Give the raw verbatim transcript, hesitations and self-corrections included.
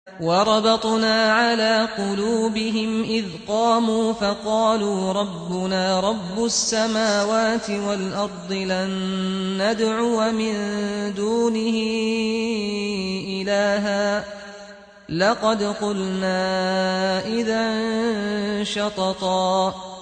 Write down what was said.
وربطنا على قلوبهم إذ قاموا فقالوا ربنا رب السماوات والأرض لن ندعو من دونه إلها لقد قلنا إذا شططا